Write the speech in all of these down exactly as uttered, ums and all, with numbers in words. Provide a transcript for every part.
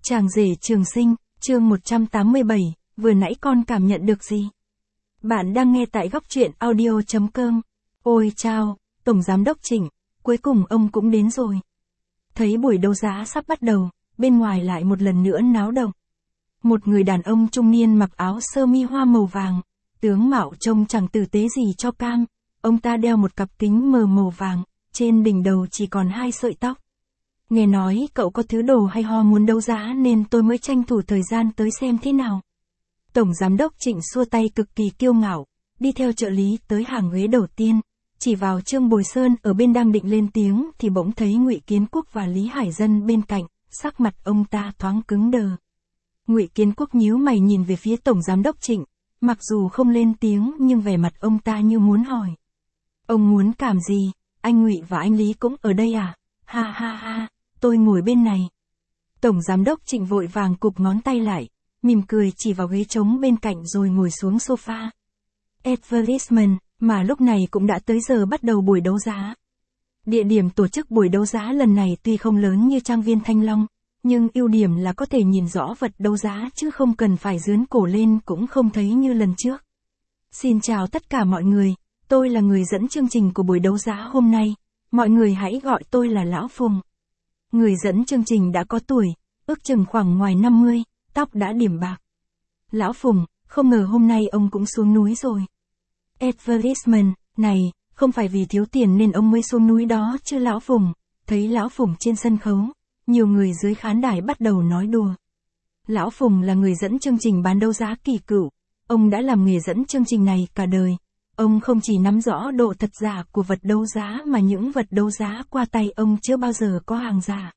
Chàng rể trường sinh, chương một trăm tám mươi bảy, vừa nãy con cảm nhận được gì? Bạn đang nghe tại góc truyện audio chấm com. Ôi chao, Tổng Giám đốc Trịnh, cuối cùng ông cũng đến rồi. Thấy buổi đấu giá sắp bắt đầu, bên ngoài lại một lần nữa náo động. Một người đàn ông trung niên mặc áo sơ mi hoa màu vàng, tướng mạo trông chẳng tử tế gì cho cam, ông ta đeo một cặp kính mờ màu vàng, trên đỉnh đầu chỉ còn hai sợi tóc. Nghe nói cậu có thứ đồ hay ho muốn đấu giá nên tôi mới tranh thủ thời gian tới xem thế nào. Tổng Giám đốc Trịnh xua tay cực kỳ kiêu ngạo, đi theo trợ lý tới hàng ghế đầu tiên, chỉ vào Trương Bồi Sơn ở bên đang định lên tiếng thì bỗng thấy Ngụy Kiến Quốc và Lý Hải Dân bên cạnh, sắc mặt ông ta thoáng cứng đờ. Ngụy Kiến Quốc nhíu mày nhìn về phía Tổng Giám đốc Trịnh, mặc dù không lên tiếng nhưng vẻ mặt ông ta như muốn hỏi. Ông muốn cảm gì, anh Ngụy và anh Lý cũng ở đây à? Ha ha ha, tôi ngồi bên này. Tổng Giám đốc Trịnh vội vàng cụp ngón tay lại, mỉm cười chỉ vào ghế trống bên cạnh rồi ngồi xuống sofa. Advertisement, mà lúc này cũng đã tới giờ bắt đầu buổi đấu giá. Địa điểm tổ chức buổi đấu giá lần này tuy không lớn như trang viên Thanh Long, nhưng ưu điểm là có thể nhìn rõ vật đấu giá chứ không cần phải dướn cổ lên cũng không thấy như lần trước. Xin chào tất cả mọi người, tôi là người dẫn chương trình của buổi đấu giá hôm nay, mọi người hãy gọi tôi là Lão Phùng. Người dẫn chương trình đã có tuổi, ước chừng khoảng ngoài năm mươi, tóc đã điểm bạc. Lão Phùng, không ngờ hôm nay ông cũng xuống núi rồi. Advertisement, này, không phải vì thiếu tiền nên ông mới xuống núi đó chứ Lão Phùng. Thấy Lão Phùng trên sân khấu, nhiều người dưới khán đài bắt đầu nói đùa. Lão Phùng là người dẫn chương trình bán đấu giá kỳ cựu, ông đã làm nghề dẫn chương trình này cả đời. Ông không chỉ nắm rõ độ thật giả của vật đấu giá mà những vật đấu giá qua tay ông chưa bao giờ có hàng giả.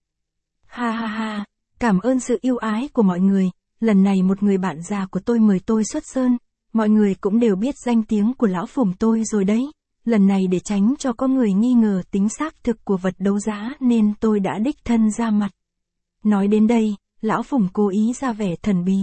Ha ha ha, cảm ơn sự yêu ái của mọi người, lần này một người bạn già của tôi mời tôi xuất sơn, mọi người cũng đều biết danh tiếng của Lão Phùng tôi rồi đấy, lần này để tránh cho có người nghi ngờ tính xác thực của vật đấu giá nên tôi đã đích thân ra mặt. Nói đến đây, Lão Phùng cố ý ra vẻ thần bí.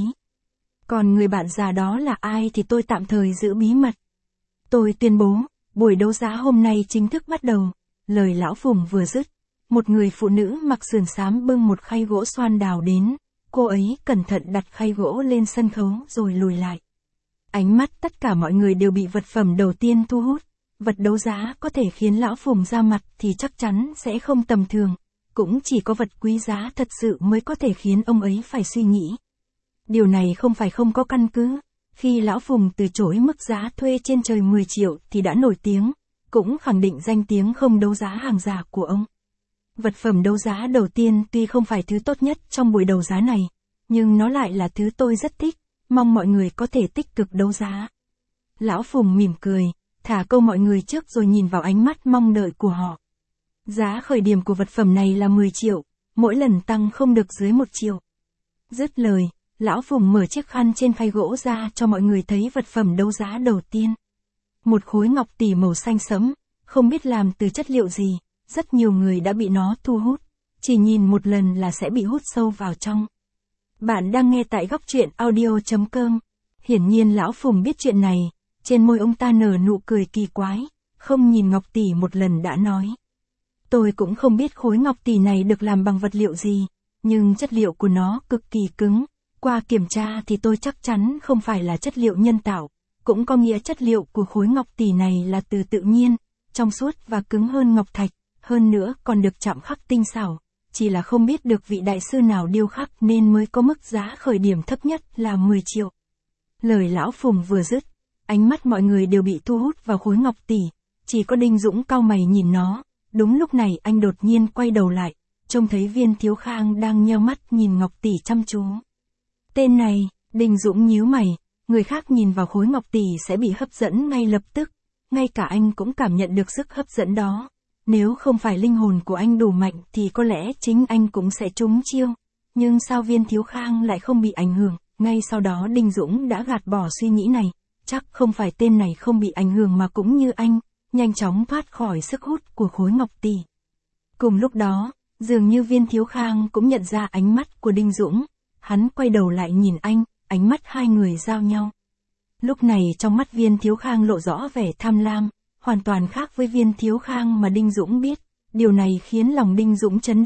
Còn người bạn già đó là ai thì tôi tạm thời giữ bí mật. Tôi tuyên bố, buổi đấu giá hôm nay chính thức bắt đầu. Lời Lão Phùng vừa dứt, một người phụ nữ mặc sườn xám bưng một khay gỗ xoan đào đến, cô ấy cẩn thận đặt khay gỗ lên sân khấu rồi lùi lại. Ánh mắt tất cả mọi người đều bị vật phẩm đầu tiên thu hút, vật đấu giá có thể khiến Lão Phùng ra mặt thì chắc chắn sẽ không tầm thường, cũng chỉ có vật quý giá thật sự mới có thể khiến ông ấy phải suy nghĩ. Điều này không phải không có căn cứ. Khi Lão Phùng từ chối mức giá thuê trên trời mười triệu thì đã nổi tiếng, cũng khẳng định danh tiếng không đấu giá hàng giả của ông. Vật phẩm đấu giá đầu tiên tuy không phải thứ tốt nhất trong buổi đấu giá này, nhưng nó lại là thứ tôi rất thích, mong mọi người có thể tích cực đấu giá. Lão Phùng mỉm cười, thả câu mọi người trước rồi nhìn vào ánh mắt mong đợi của họ. Giá khởi điểm của vật phẩm này là mười triệu, mỗi lần tăng không được dưới một triệu. Dứt lời, Lão Phùng mở chiếc khăn trên khay gỗ ra cho mọi người thấy vật phẩm đấu giá đầu tiên. Một khối ngọc tỷ màu xanh sẫm, không biết làm từ chất liệu gì, rất nhiều người đã bị nó thu hút, chỉ nhìn một lần là sẽ bị hút sâu vào trong. Bạn đang nghe tại góc truyện audio chấm com. Hiển nhiên Lão Phùng biết chuyện này, trên môi ông ta nở nụ cười kỳ quái, không nhìn ngọc tỷ một lần đã nói. Tôi cũng không biết khối ngọc tỷ này được làm bằng vật liệu gì, nhưng chất liệu của nó cực kỳ cứng. Qua kiểm tra thì tôi chắc chắn không phải là chất liệu nhân tạo, cũng có nghĩa chất liệu của khối ngọc tỷ này là từ tự nhiên, trong suốt và cứng hơn ngọc thạch, hơn nữa còn được chạm khắc tinh xảo, chỉ là không biết được vị đại sư nào điêu khắc nên mới có mức giá khởi điểm thấp nhất là mười triệu. Lời Lão Phùng vừa dứt, ánh mắt mọi người đều bị thu hút vào khối ngọc tỷ, chỉ có Đinh Dũng cau mày nhìn nó, đúng lúc này anh đột nhiên quay đầu lại, trông thấy Viên Thiếu Khang đang nheo mắt nhìn ngọc tỷ chăm chú. Tên này, Đinh Dũng nhíu mày, người khác nhìn vào khối ngọc tỷ sẽ bị hấp dẫn ngay lập tức, ngay cả anh cũng cảm nhận được sức hấp dẫn đó. Nếu không phải linh hồn của anh đủ mạnh thì có lẽ chính anh cũng sẽ trúng chiêu, nhưng sao Viên Thiếu Khang lại không bị ảnh hưởng, ngay sau đó Đinh Dũng đã gạt bỏ suy nghĩ này, chắc không phải tên này không bị ảnh hưởng mà cũng như anh, nhanh chóng thoát khỏi sức hút của khối ngọc tỷ. Cùng lúc đó, dường như Viên Thiếu Khang cũng nhận ra ánh mắt của Đinh Dũng. Hắn quay đầu lại nhìn anh, ánh mắt hai người giao nhau. Lúc này trong mắt Viên Thiếu Khang lộ rõ vẻ tham lam, hoàn toàn khác với Viên Thiếu Khang mà Đinh Dũng biết. Điều này khiến lòng Đinh Dũng chấn động,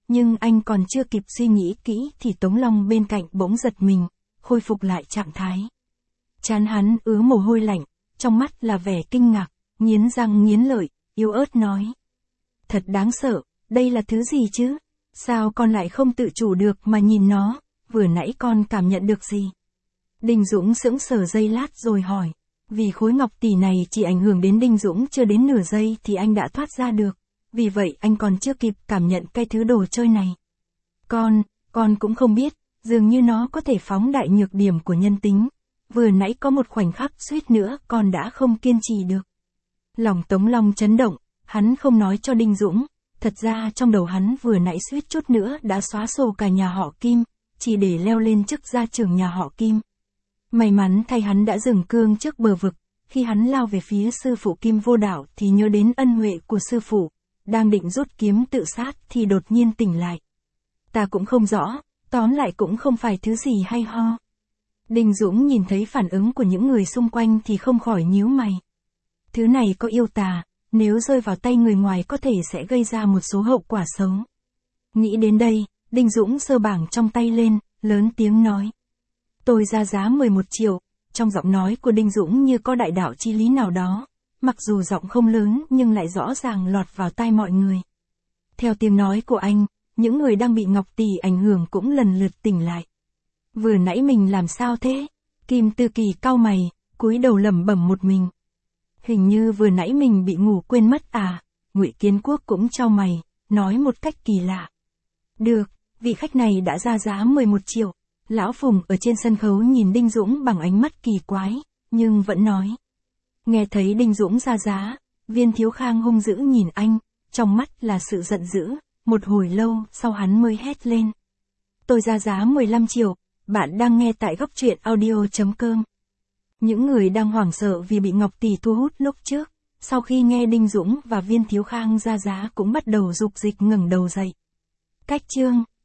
Nhưng anh còn chưa kịp suy nghĩ kỹ thì Tống Long bên cạnh bỗng giật mình, khôi phục lại trạng thái. Trán hắn ứa mồ hôi lạnh, trong mắt là vẻ kinh ngạc, nghiến răng nghiến lợi, yếu ớt nói. Thật đáng sợ, đây là thứ gì chứ? Sao con lại không tự chủ được mà nhìn nó, vừa nãy con cảm nhận được gì? Đinh Dũng sững sờ giây lát rồi hỏi. Vì khối ngọc tỷ này chỉ ảnh hưởng đến Đinh Dũng chưa đến nửa giây thì anh đã thoát ra được. Vì vậy anh còn chưa kịp cảm nhận cái thứ đồ chơi này. Con, con cũng không biết, dường như nó có thể phóng đại nhược điểm của nhân tính. Vừa nãy có một khoảnh khắc suýt nữa con đã không kiên trì được. Lòng Tống Long chấn động, hắn không nói cho Đinh Dũng. Thật ra trong đầu hắn vừa nãy suýt chút nữa đã xóa sổ cả nhà họ Kim, chỉ để leo lên chức gia trưởng nhà họ Kim. May mắn thay hắn đã dừng cương trước bờ vực, khi hắn lao về phía sư phụ Kim Vô Đạo thì nhớ đến ân huệ của sư phụ, đang định rút kiếm tự sát thì đột nhiên tỉnh lại. Ta cũng không rõ, tóm lại cũng không phải thứ gì hay ho. Đinh Dũng nhìn thấy phản ứng của những người xung quanh thì không khỏi nhíu mày. Thứ này có yêu tà, nếu rơi vào tay người ngoài có thể sẽ gây ra một số hậu quả xấu. Nghĩ đến đây, Đinh Dũng giơ bảng trong tay lên, lớn tiếng nói. Tôi ra giá mười một triệu, trong giọng nói của Đinh Dũng như có đại đạo chi lý nào đó, mặc dù giọng không lớn nhưng lại rõ ràng lọt vào tai mọi người. Theo tiếng nói của anh, những người đang bị ngọc tỷ ảnh hưởng cũng lần lượt tỉnh lại. Vừa nãy mình làm sao thế? Kim Tư Kỳ cau mày, cúi đầu lẩm bẩm một mình. Hình như vừa nãy mình bị ngủ quên mất à? Ngụy Kiến Quốc cũng chau mày, nói một cách kỳ lạ. Được, vị khách này đã ra giá mười một triệu. Lão Phùng ở trên sân khấu nhìn Đinh Dũng bằng ánh mắt kỳ quái, nhưng vẫn nói. Nghe thấy Đinh Dũng ra giá, Viên Thiếu Khang hung dữ nhìn anh, trong mắt là sự giận dữ, một hồi lâu sau hắn mới hét lên. Tôi ra giá mười lăm triệu, bạn đang nghe tại góc truyện audio chấm com. Những người đang hoảng sợ vì bị Ngọc Tỷ thu hút lúc trước, sau khi nghe Đinh Dũng và Viên Thiếu Khang ra giá cũng bắt đầu dục dịch ngẩng đầu dậy. Cách chương